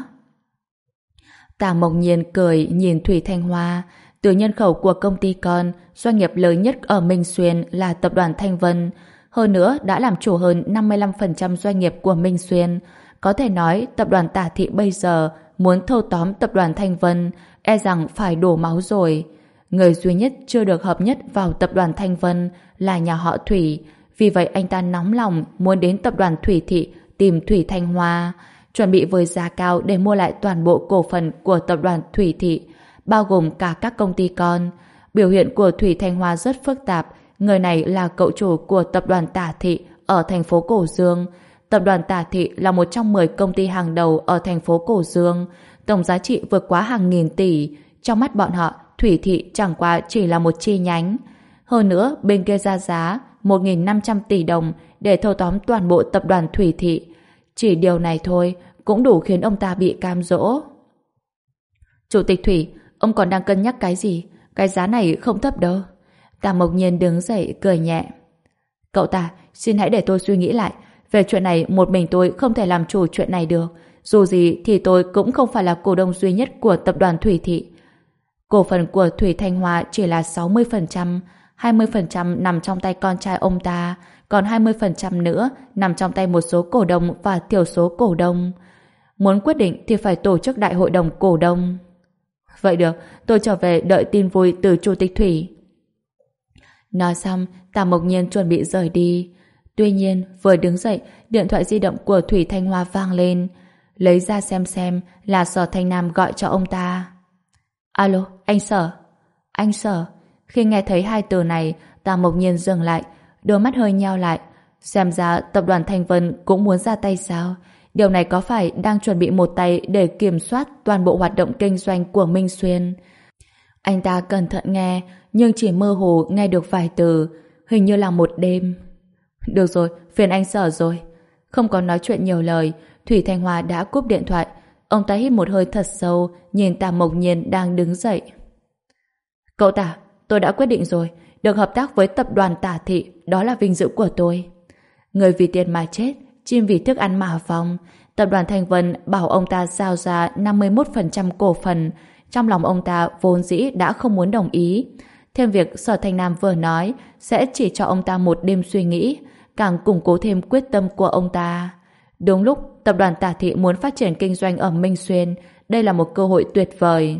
Tả Mộc Nhiên cười nhìn Thủy Thanh Hoa. Từ nhân khẩu của công ty con, doanh nghiệp lớn nhất ở Minh Xuyên là tập đoàn Thanh Vân. Hơn nữa đã làm chủ hơn năm mươi lăm phần trăm doanh nghiệp của Minh Xuyên. Có thể nói tập đoàn Tả Thị bây giờ muốn thâu tóm tập đoàn Thanh Vân e rằng phải đổ máu rồi. Người duy nhất chưa được hợp nhất vào tập đoàn Thanh Vân là nhà họ Thủy. Vì vậy anh ta nóng lòng muốn đến tập đoàn Thủy Thị tìm Thủy Thanh Hoa, chuẩn bị với giá cao để mua lại toàn bộ cổ phần của tập đoàn Thủy Thị, bao gồm cả các công ty con. Biểu hiện của Thủy Thanh Hoa rất phức tạp. Người này là cậu chủ của tập đoàn Tả Thị ở thành phố Cổ Dương. Tập đoàn Tả Thị là một trong mười công ty hàng đầu ở thành phố Cổ Dương. Tổng giá trị vượt quá hàng nghìn tỷ. Trong mắt bọn họ, Thủy Thị chẳng qua chỉ là một chi nhánh. Hơn nữa, bên kia ra giá một nghìn năm trăm tỷ đồng để thâu tóm toàn bộ tập đoàn Thủy Thị. Chỉ điều này thôi cũng đủ khiến ông ta bị cam dỗ. Chủ tịch Thủy, ông còn đang cân nhắc cái gì? Cái giá này không thấp đâu. Tả Mộc Nhiên đứng dậy cười nhẹ. Cậu ta, xin hãy để tôi suy nghĩ lại. Về chuyện này một mình tôi không thể làm chủ chuyện này được. Dù gì thì tôi cũng không phải là cổ đông duy nhất của tập đoàn Thủy Thị. Cổ phần của Thủy Thanh Hoa chỉ là sáu mươi phần trăm, hai mươi phần trăm nằm trong tay con trai ông ta, còn hai mươi phần trăm nữa nằm trong tay một số cổ đông và thiểu số cổ đông. Muốn quyết định thì phải tổ chức đại hội đồng cổ đông. Vậy được, tôi trở về đợi tin vui từ Chủ tịch Thủy. Nói xong, Tả Mộc Nhiên chuẩn bị rời đi. Tuy nhiên, vừa đứng dậy, điện thoại di động của Thủy Thanh Hoa vang lên. Lấy ra xem xem là Sở Thanh Nam gọi cho ông ta. Alo, anh Sở. Anh Sở. Khi nghe thấy hai từ này, Tả Mộc Nhiên dừng lại, đôi mắt hơi nheo lại. Xem ra tập đoàn Thanh Vân cũng muốn ra tay sao? Điều này có phải đang chuẩn bị một tay để kiểm soát toàn bộ hoạt động kinh doanh của Minh Xuyên? Anh ta cẩn thận nghe, nhưng chỉ mơ hồ nghe được vài từ, hình như là một đêm. Được rồi, phiền anh Sở rồi. Không có nói chuyện nhiều lời, Thủy Thanh Hoa đã cúp điện thoại. Ông ta hít một hơi thật sâu, nhìn Tả Mộc Nhiên đang đứng dậy. Cậu Tả, tôi đã quyết định rồi, được hợp tác với tập đoàn Tả Thị, đó là vinh dự của tôi. Người vì tiền mà chết, chim vì thức ăn mà vong. Tập đoàn Thanh Vân bảo ông ta giao ra năm mươi mốt phần trăm cổ phần. Trong lòng ông ta vốn dĩ đã không muốn đồng ý. Thêm việc Sở Thanh Nam vừa nói sẽ chỉ cho ông ta một đêm suy nghĩ, càng củng cố thêm quyết tâm của ông ta. Đúng lúc tập đoàn Tả Thị muốn phát triển kinh doanh ở Minh Xuyên, đây là một cơ hội tuyệt vời.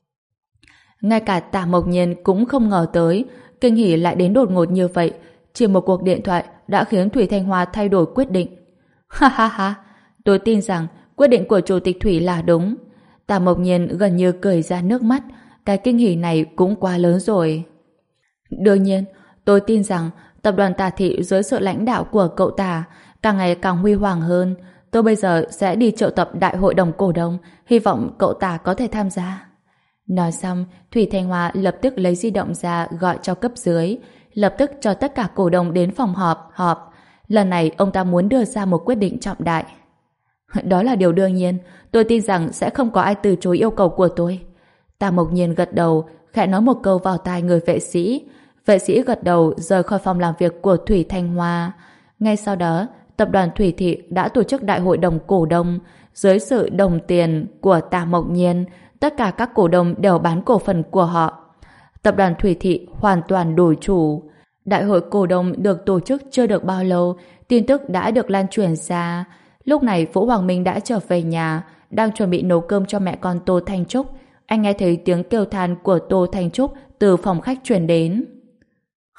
Ngay cả Tả Mộc Nhiên cũng không ngờ tới, kinh hỉ lại đến đột ngột như vậy. Chỉ một cuộc điện thoại đã khiến Thủy Thanh Hoa thay đổi quyết định. Ha ha ha, tôi tin rằng quyết định của Chủ tịch Thủy là đúng. Tả Mộc Nhiên gần như cười ra nước mắt, cái kinh hỉ này cũng quá lớn rồi. Đương nhiên, tôi tin rằng tập đoàn Tả Thị dưới sự lãnh đạo của cậu Tả càng ngày càng huy hoàng hơn. Tôi bây giờ sẽ đi triệu tập đại hội đồng cổ đông, hy vọng cậu Tả có thể tham gia. Nói xong, Thủy Thanh Hoa lập tức lấy di động ra gọi cho cấp dưới, lập tức cho tất cả cổ đông đến phòng họp, họp. Lần này ông ta muốn đưa ra một quyết định trọng đại. Đó là điều đương nhiên, tôi tin rằng sẽ không có ai từ chối yêu cầu của tôi. Tả Mộc Nhiên gật đầu, khẽ nói một câu vào tai người vệ sĩ. Vệ sĩ gật đầu rời khỏi phòng làm việc của Thủy Thanh Hoa. Ngay sau đó, tập đoàn Thủy Thị đã tổ chức đại hội đồng cổ đông. Dưới sự đồng tiền của Tả Mộc Nhiên, tất cả các cổ đông đều bán cổ phần của họ. Tập đoàn Thủy Thị hoàn toàn đổi chủ. Đại hội cổ đông được tổ chức chưa được bao lâu, tin tức đã được lan truyền ra. Lúc này Vũ Hoàng Minh đã trở về nhà, đang chuẩn bị nấu cơm cho mẹ con Tô Thanh Trúc. Anh nghe thấy tiếng kêu than của Tô Thanh Trúc từ phòng khách truyền đến.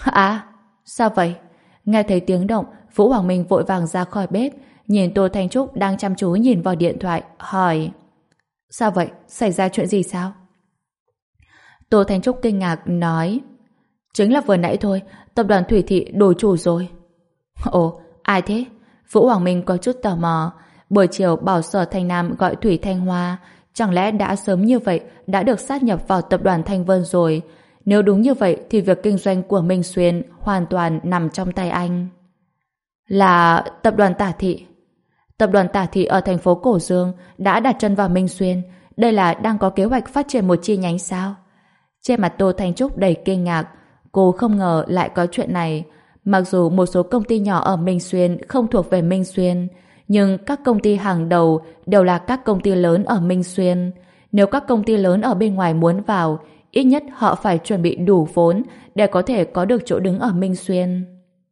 À, sao vậy? Nghe thấy tiếng động, Vũ Hoàng Minh vội vàng ra khỏi bếp, nhìn Tô Thanh Trúc đang chăm chú nhìn vào điện thoại, hỏi: Sao vậy? Xảy ra chuyện gì sao? Tô Thanh Trúc kinh ngạc nói: Chính là vừa nãy thôi, tập đoàn Thủy Thị đổi chủ rồi. Ồ, ai thế? Vũ Hoàng Minh có chút tò mò. Buổi chiều bảo Sở Thành Nam gọi Thủy Thanh Hoa, chẳng lẽ đã sớm như vậy đã được sát nhập vào tập đoàn Thanh Vân rồi? Nếu đúng như vậy thì việc kinh doanh của Minh Xuyên hoàn toàn nằm trong tay anh. Là tập đoàn Tả Thị. Tập đoàn Tả Thị ở thành phố Cổ Dương đã đặt chân vào Minh Xuyên. Đây là đang có kế hoạch phát triển một chi nhánh sao? Trên mặt Tô Thanh Trúc đầy kinh ngạc. Cô không ngờ lại có chuyện này. Mặc dù một số công ty nhỏ ở Minh Xuyên không thuộc về Minh Xuyên, nhưng các công ty hàng đầu đều là các công ty lớn ở Minh Xuyên. Nếu các công ty lớn ở bên ngoài muốn vào, ít nhất họ phải chuẩn bị đủ vốn để có thể có được chỗ đứng ở Minh Xuyên.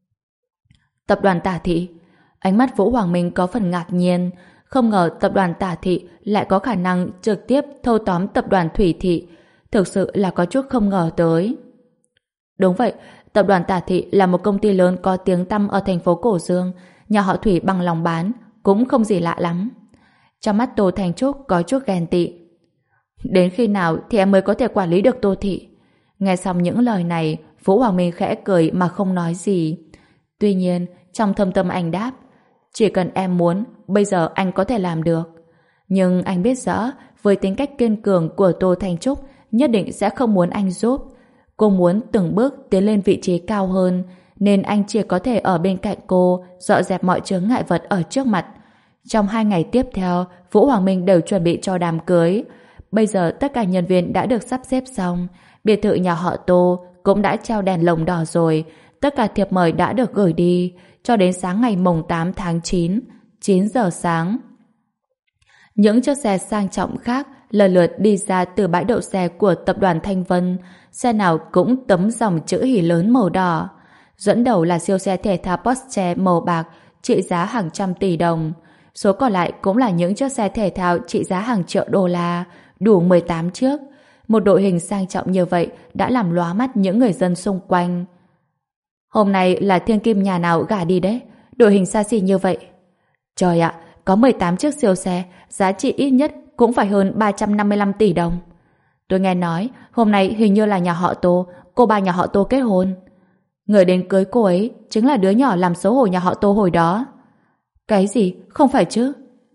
Tập đoàn Tả Thị. Ánh mắt Vũ Hoàng Minh có phần ngạc nhiên. Không ngờ tập đoàn Tả Thị lại có khả năng trực tiếp thâu tóm tập đoàn Thủy Thị. Thực sự là có chút không ngờ tới. Đúng vậy, tập đoàn Tả Thị là một công ty lớn có tiếng tăm ở thành phố Cổ Dương. Nhà họ Thủy bằng lòng bán, cũng không gì lạ lắm. Trong mắt Tô Thanh Trúc có chút ghen tị. Đến khi nào thì em mới có thể quản lý được Tô Thị? Nghe xong những lời này, Vũ Hoàng Minh khẽ cười mà không nói gì. Tuy nhiên, trong thâm tâm anh đáp: Chỉ cần em muốn, bây giờ anh có thể làm được. Nhưng anh biết rõ, với tính cách kiên cường của Tô Thanh Trúc, nhất định sẽ không muốn anh giúp. Cô muốn từng bước tiến lên vị trí cao hơn, nên anh chỉ có thể ở bên cạnh cô, dọn dẹp mọi chướng ngại vật ở trước mặt. Trong hai ngày tiếp theo, Vũ Hoàng Minh đều chuẩn bị cho đám cưới. Bây giờ tất cả nhân viên đã được sắp xếp xong, biệt thự nhà họ Tô cũng đã treo đèn lồng đỏ rồi, tất cả thiệp mời đã được gửi đi, cho đến sáng ngày mùng tám tháng chín, chín giờ sáng. Những chiếc xe sang trọng khác lần lượt đi ra từ bãi đậu xe của tập đoàn Thanh Vân, xe nào cũng tấm dòng chữ hỉ lớn màu đỏ. Dẫn đầu là siêu xe thể thao Porsche màu bạc, trị giá hàng trăm tỷ đồng. Số còn lại cũng là những chiếc xe thể thao trị giá hàng triệu đô la, đủ mười tám chiếc. Một đội hình sang trọng như vậy đã làm lóa mắt những người dân xung quanh. Hôm nay là thiên kim nhà nào gả đi đấy, đội hình xa xỉ như vậy. Trời ạ, có mười tám chiếc siêu xe, giá trị ít nhất cũng phải hơn ba trăm năm mươi lăm tỷ đồng. Tôi nghe nói, hôm nay hình như là nhà họ Tô, cô ba nhà họ Tô kết hôn. Người đến cưới cô ấy chính là đứa nhỏ làm xấu hổ nhà họ Tô hồi đó. Cái gì? Không phải chứ?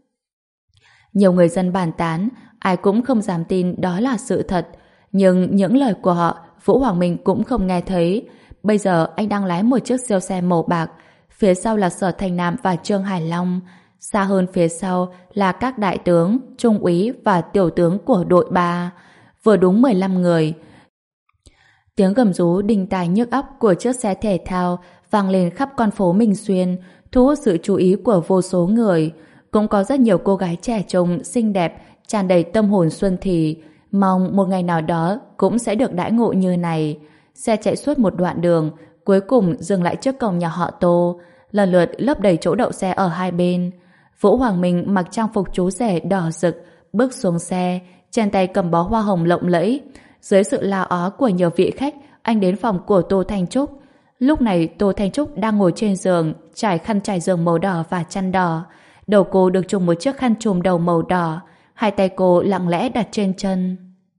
Nhiều người dân bàn tán, ai cũng không dám tin đó là sự thật. Nhưng những lời của họ, Vũ Hoàng Minh cũng không nghe thấy. Bây giờ anh đang lái một chiếc siêu xe màu bạc, phía sau là Sở Thành Nam và Trương Hải Long. Xa hơn phía sau là các đại tướng, trung úy và tiểu tướng của đội ba. Vừa đúng mười lăm người. Tiếng gầm rú đinh tai nhức óc của chiếc xe thể thao vang lên khắp con phố Minh Xuyên, thu hút sự chú ý của vô số người. Cũng có rất nhiều cô gái trẻ trung, xinh đẹp, tràn đầy tâm hồn xuân thì, mong một ngày nào đó cũng sẽ được đãi ngộ như này. Xe chạy suốt một đoạn đường, cuối cùng dừng lại trước cổng nhà họ Tô, lần lượt lấp đầy chỗ đậu xe ở hai bên. Vũ Hoàng Minh mặc trang phục chú rể đỏ rực, bước xuống xe, trên tay cầm bó hoa hồng lộng lẫy. Dưới sự la ó của nhiều vị khách, anh đến phòng của Tô Thanh Trúc. Lúc này Tô Thanh Trúc đang ngồi trên giường, trải khăn trải giường màu đỏ và chăn đỏ. Đầu cô được trùm một chiếc khăn trùm đầu màu đỏ, hai tay cô lặng lẽ đặt trên chân.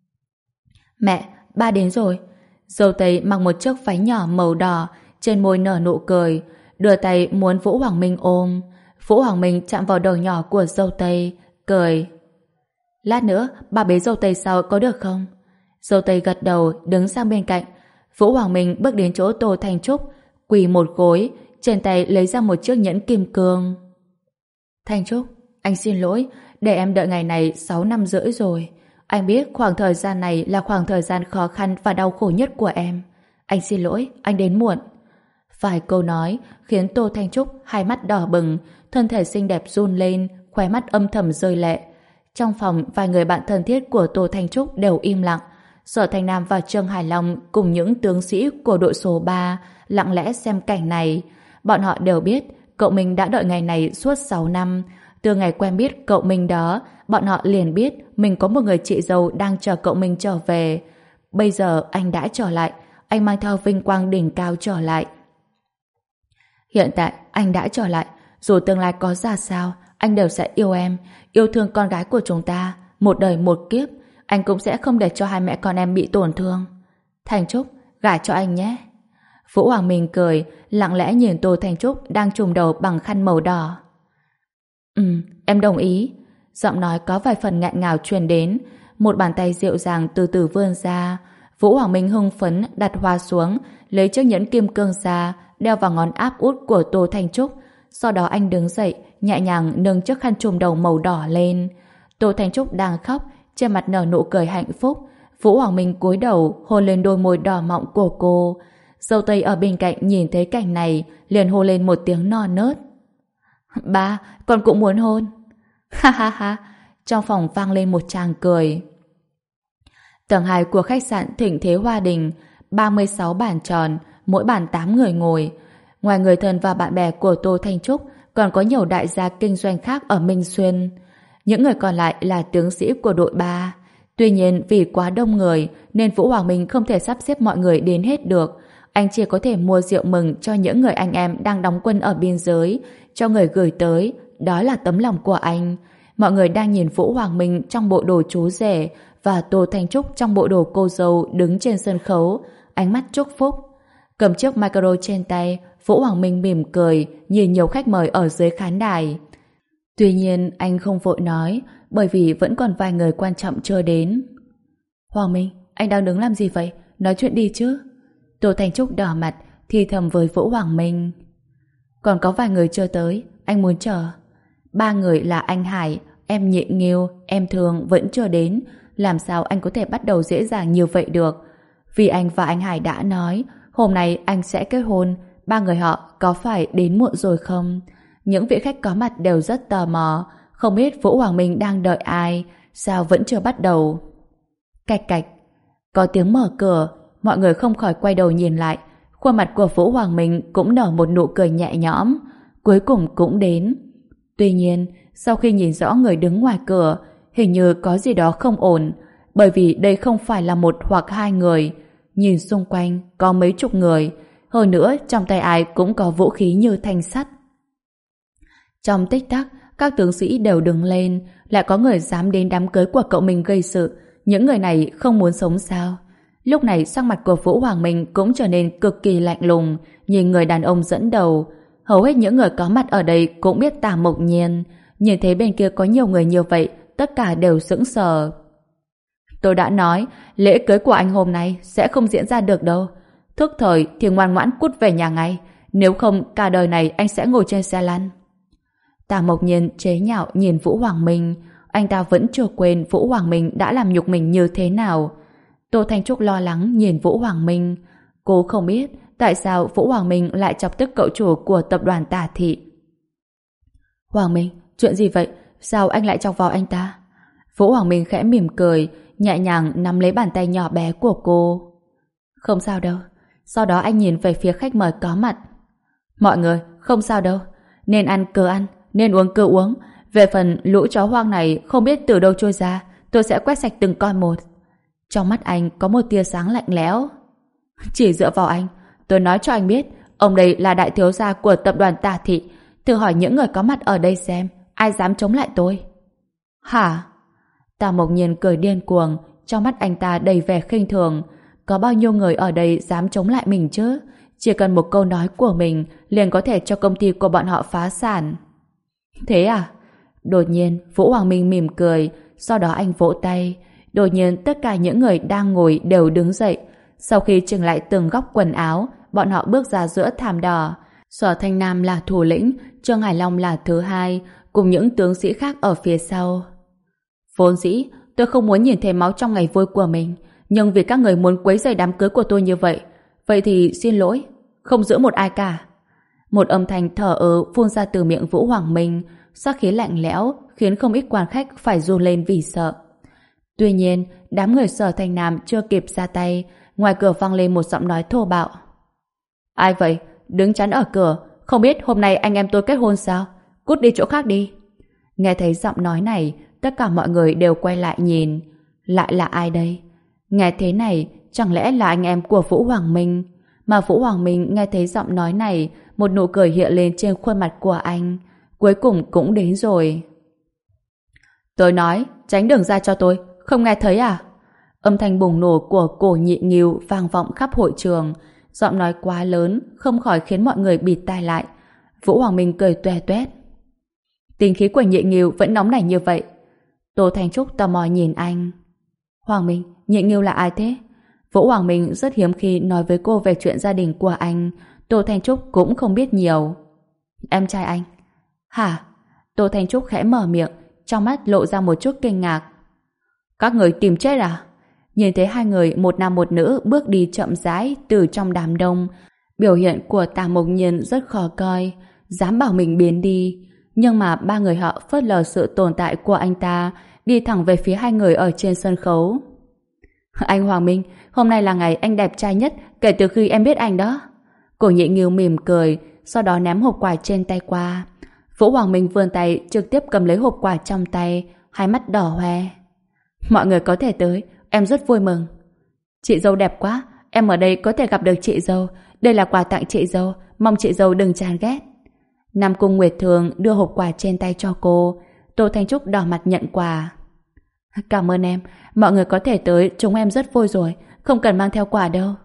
Mẹ, ba đến rồi. Dâu tây mặc một chiếc váy nhỏ màu đỏ, trên môi nở nụ cười, đưa tay muốn Vũ Hoàng Minh ôm. Vũ Hoàng Minh chạm vào đầu nhỏ của dâu tây, cười. Lát nữa, ba bế dâu tây sau có được không? Dâu tây gật đầu, đứng sang bên cạnh. Vũ Hoàng Minh bước đến chỗ Tô Thanh Trúc, quỳ một gối, trên tay lấy ra một chiếc nhẫn kim cương. Thanh Trúc, anh xin lỗi, để em đợi ngày này sáu năm rưỡi rồi. Anh biết khoảng thời gian này là khoảng thời gian khó khăn và đau khổ nhất của em. Anh xin lỗi, anh đến muộn. Vài câu nói khiến Tô Thanh Trúc hai mắt đỏ bừng, thân thể xinh đẹp run lên, khóe mắt âm thầm rơi lệ. Trong phòng, vài người bạn thân thiết của Tô Thanh Trúc đều im lặng. Sở Thành Nam và Trương Hải Long cùng những tướng sĩ của đội số ba lặng lẽ xem cảnh này. Bọn họ đều biết cậu mình đã đợi ngày này suốt sáu năm. Từ ngày quen biết cậu mình đó, bọn họ liền biết mình có một người chị dâu đang chờ cậu mình trở về. Bây giờ anh đã trở lại, anh mang theo vinh quang đỉnh cao trở lại. Hiện tại anh đã trở lại, dù tương lai có ra sao, anh đều sẽ yêu em, yêu thương con gái của chúng ta, một đời một kiếp, anh cũng sẽ không để cho hai mẹ con em bị tổn thương. Thành Trúc, gả cho anh nhé. Vũ Hoàng Minh cười, lặng lẽ nhìn Tô Thành Trúc đang trùm đầu bằng khăn màu đỏ. Ừ, em đồng ý. Giọng nói có vài phần ngạn ngào truyền đến, một bàn tay dịu dàng từ từ vươn ra. Vũ Hoàng Minh hưng phấn đặt hoa xuống, lấy chiếc nhẫn kim cương ra, đeo vào ngón áp út của Tô Thành Trúc. Sau đó anh đứng dậy, nhẹ nhàng nâng chiếc khăn trùm đầu màu đỏ lên. Tô Thành Trúc đang khóc, trên mặt nở nụ cười hạnh phúc. Vũ Hoàng Minh cúi đầu hôn lên đôi môi đỏ mọng của cô. Dâu tây ở bên cạnh nhìn thấy cảnh này, liền hô lên một tiếng non nớt. Ba, con cũng muốn hôn. Ha ha ha. Trong phòng vang lên một tràng cười. Tầng hai của khách sạn Thịnh Thế Hoa Đình, ba mươi sáu bàn tròn, mỗi bàn tám người ngồi. Ngoài người thân và bạn bè của Tô Thanh Trúc, còn có nhiều đại gia kinh doanh khác ở Minh Xuyên. Những người còn lại là tướng sĩ của đội ba. Tuy nhiên vì quá đông người nên Vũ Hoàng Minh không thể sắp xếp mọi người đến hết được. Anh chỉ có thể mua rượu mừng cho những người anh em đang đóng quân ở biên giới, cho người gửi tới. Đó là tấm lòng của anh. Mọi người đang nhìn Vũ Hoàng Minh trong bộ đồ chú rể và Tô Thanh Trúc trong bộ đồ cô dâu đứng trên sân khấu, ánh mắt chúc phúc. Cầm chiếc micro trên tay, Vũ Hoàng Minh mỉm cười nhìn nhiều khách mời ở dưới khán đài. Tuy nhiên anh không vội nói, bởi vì vẫn còn vài người quan trọng chưa đến. Hoàng Minh, anh đang đứng làm gì vậy? Nói chuyện đi chứ. Tô Thanh Trúc đỏ mặt thì thầm với Vũ Hoàng Minh. Còn có vài người chưa tới, anh muốn chờ. Ba người là anh Hải, em Nhị Nghiêu, em Thường vẫn chưa đến. Làm sao anh có thể bắt đầu dễ dàng như vậy được? Vì anh và anh Hải đã nói hôm nay anh sẽ kết hôn. Ba người họ có phải đến muộn rồi không? Những vị khách có mặt đều rất tò mò, không biết Vũ Hoàng Minh đang đợi ai, sao vẫn chưa bắt đầu. Cạch cạch, có tiếng mở cửa, mọi người không khỏi quay đầu nhìn lại. Khuôn mặt của Vũ Hoàng Minh cũng nở một nụ cười nhẹ nhõm, cuối cùng cũng đến. Tuy nhiên, sau khi nhìn rõ người đứng ngoài cửa, hình như có gì đó không ổn, bởi vì đây không phải là một hoặc hai người. Nhìn xung quanh, có mấy chục người, hơn nữa trong tay ai cũng có vũ khí như thanh sắt. Trong tích tắc, các tướng sĩ đều đứng lên, lại có người dám đến đám cưới của cậu mình gây sự. Những người này không muốn sống sao? Lúc này sắc mặt của Vũ Hoàng Minh cũng trở nên cực kỳ lạnh lùng, nhìn người đàn ông dẫn đầu. Hầu hết những người có mặt ở đây cũng biết Tả Mộc Nhiên, nhìn thấy bên kia có nhiều người như vậy, tất cả đều sững sờ. Tôi đã nói, lễ cưới của anh hôm nay sẽ không diễn ra được đâu. Thức thời thì ngoan ngoãn cút về nhà ngay, nếu không cả đời này anh sẽ ngồi trên xe lăn. Tả Mộc Nhiên chế nhạo nhìn Vũ Hoàng Minh, anh ta vẫn chưa quên Vũ Hoàng Minh đã làm nhục mình như thế nào. Tô Thanh Trúc lo lắng nhìn Vũ Hoàng Minh. Cô không biết tại sao Vũ Hoàng Minh lại chọc tức cậu chủ của tập đoàn Tả Thị. Hoàng Minh, chuyện gì vậy? Sao anh lại chọc vào anh ta? Vũ Hoàng Minh khẽ mỉm cười, nhẹ nhàng nắm lấy bàn tay nhỏ bé của cô. Không sao đâu. Sau đó anh nhìn về phía khách mời có mặt. Mọi người, không sao đâu. Nên ăn cứ ăn, nên uống cứ uống. Về phần lũ chó hoang này không biết từ đâu trôi ra, tôi sẽ quét sạch từng con một. Trong mắt anh có một tia sáng lạnh lẽo. Chỉ dựa vào anh, tôi nói cho anh biết, ông đây là đại thiếu gia của tập đoàn Tả Thị. Thử hỏi những người có mặt ở đây xem, ai dám chống lại tôi? Hả? Tả Mộc Nhiên cười điên cuồng, trong mắt anh ta đầy vẻ khinh thường. Có bao nhiêu người ở đây dám chống lại mình chứ? Chỉ cần một câu nói của mình liền có thể cho công ty của bọn họ phá sản. Thế à? Đột nhiên Vũ Hoàng Minh mỉm cười, sau đó anh vỗ tay. Đột nhiên tất cả những người đang ngồi đều đứng dậy. Sau khi chỉnh lại từng góc quần áo, bọn họ bước ra giữa thảm đỏ. Sở Thanh Nam là thủ lĩnh, Trương Hải Long là thứ hai, cùng những tướng sĩ khác ở phía sau. Vốn dĩ tôi không muốn nhìn thấy máu trong ngày vui của mình, nhưng vì các người muốn quấy rầy đám cưới của tôi như vậy, vậy thì xin lỗi, không giữ một ai cả. Một âm thanh thở ơ phun ra từ miệng Vũ Hoàng Minh, sát khí lạnh lẽo khiến không ít quan khách phải run lên vì sợ. Tuy nhiên, đám người Sở Thanh Nam chưa kịp ra tay, ngoài cửa vang lên một giọng nói thô bạo. Ai vậy? Đứng chắn ở cửa, không biết hôm nay anh em tôi kết hôn sao? Cút đi chỗ khác đi. Nghe thấy giọng nói này, tất cả mọi người đều quay lại nhìn. Lại là ai đây? Nghe thế này, chẳng lẽ là anh em của Vũ Hoàng Minh? Mà Vũ Hoàng Minh nghe thấy giọng nói này, một nụ cười hiện lên trên khuôn mặt của anh. Cuối cùng cũng đến rồi. Tôi nói, tránh đường ra cho tôi, không nghe thấy à? Âm thanh bùng nổ của Cổ Nhị Nghiêu vang vọng khắp hội trường. Giọng nói quá lớn, không khỏi khiến mọi người bịt tai lại. Vũ Hoàng Minh cười toe toét. Tính khí của Nhị Nghiêu vẫn nóng nảy như vậy. Tô Thanh Trúc tò mò nhìn anh. Hoàng Minh, Nhị Nghiêu là ai thế? Vũ Hoàng Minh rất hiếm khi nói với cô về chuyện gia đình của anh. Tô Thanh Trúc cũng không biết nhiều. Em trai anh. Hả? Tô Thanh Trúc khẽ mở miệng, trong mắt lộ ra một chút kinh ngạc. Các người tìm chết à? Nhìn thấy hai người một nam một nữ bước đi chậm rãi từ trong đám đông. Biểu hiện của Tả Mộc Nhiên rất khó coi, dám bảo mình biến đi. Nhưng mà ba người họ phớt lờ sự tồn tại của anh ta, đi thẳng về phía hai người ở trên sân khấu. Anh Hoàng Minh, hôm nay là ngày anh đẹp trai nhất kể từ khi em biết anh đó. Cổ Nhị Nghiêu mỉm cười, sau đó ném hộp quà trên tay qua. Vũ Hoàng Minh vươn tay trực tiếp cầm lấy hộp quà trong tay, hai mắt đỏ hoe. Mọi người có thể tới, em rất vui mừng. Chị dâu đẹp quá, em ở đây có thể gặp được chị dâu. Đây là quà tặng chị dâu, mong chị dâu đừng chán ghét. Nam Cung Nguyệt Thường đưa hộp quà trên tay cho cô. Tô Thanh Trúc đỏ mặt nhận quà. Cảm ơn em, mọi người có thể tới, chúng em rất vui rồi, không cần mang theo quà đâu.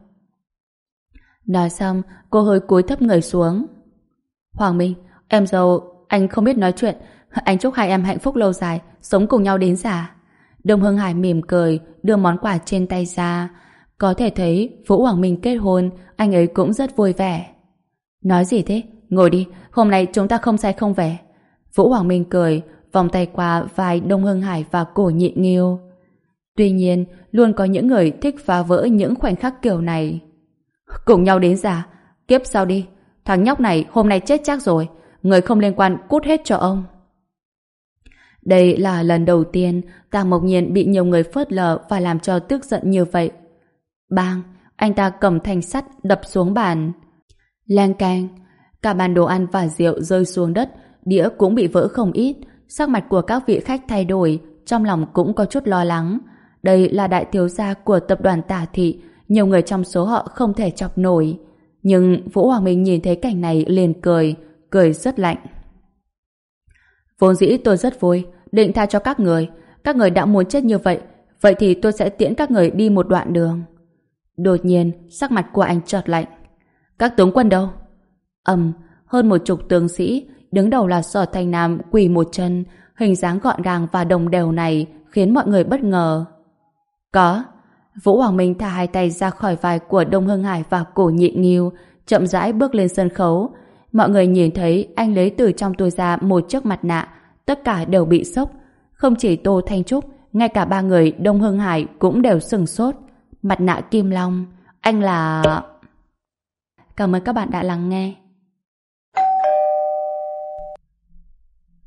Nói xong, cô hơi cúi thấp người xuống. Hoàng Minh, em dâu, anh không biết nói chuyện, anh chúc hai em hạnh phúc lâu dài, sống cùng nhau đến già. Đông Hưng Hải mỉm cười, đưa món quà trên tay ra. Có thể thấy Vũ Hoàng Minh kết hôn, anh ấy cũng rất vui vẻ. Nói gì thế? Ngồi đi, hôm nay chúng ta không say không về. Vũ Hoàng Minh cười, vòng tay qua vai Đông Hưng Hải và Cổ Nhị Nghiêu. Tuy nhiên, luôn có những người thích phá vỡ những khoảnh khắc kiểu này. Cùng nhau đến già, kiếp sau đi. Thằng nhóc này hôm nay chết chắc rồi, người không liên quan cút hết cho ông. Đây là lần đầu tiên Tả Mộc Nhiên bị nhiều người phớt lờ và làm cho tức giận như vậy. Bang, anh ta cầm thanh sắt đập xuống bàn. Lang cang, cả bàn đồ ăn và rượu rơi xuống đất, đĩa cũng bị vỡ không ít. Sắc mặt của các vị khách thay đổi, trong lòng cũng có chút lo lắng. Đây là đại thiếu gia của tập đoàn Tả Thị, nhiều người trong số họ không thể chọc nổi. Nhưng Vũ Hoàng Minh nhìn thấy cảnh này liền cười, cười rất lạnh. Vốn dĩ tôi rất vui, định tha cho các người. Các người đã muốn chết như vậy, vậy thì tôi sẽ tiễn các người đi một đoạn đường. Đột nhiên, sắc mặt của anh chợt lạnh. Các tướng quân đâu? Ầm, hơn một chục tướng sĩ, đứng đầu là Sở Thanh Nam quỳ một chân, hình dáng gọn gàng và đồng đều này khiến mọi người bất ngờ. Có. Vũ Hoàng Minh thả hai tay ra khỏi vai của Đông Hưng Hải và Cổ Nhị Nghiêu, chậm rãi bước lên sân khấu. Mọi người nhìn thấy anh lấy từ trong túi ra một chiếc mặt nạ, tất cả đều bị sốc. Không chỉ Tô Thanh Trúc, ngay cả ba người Đông Hưng Hải cũng đều sửng sốt. Mặt nạ Kim Long, anh là... Cảm ơn các bạn đã lắng nghe.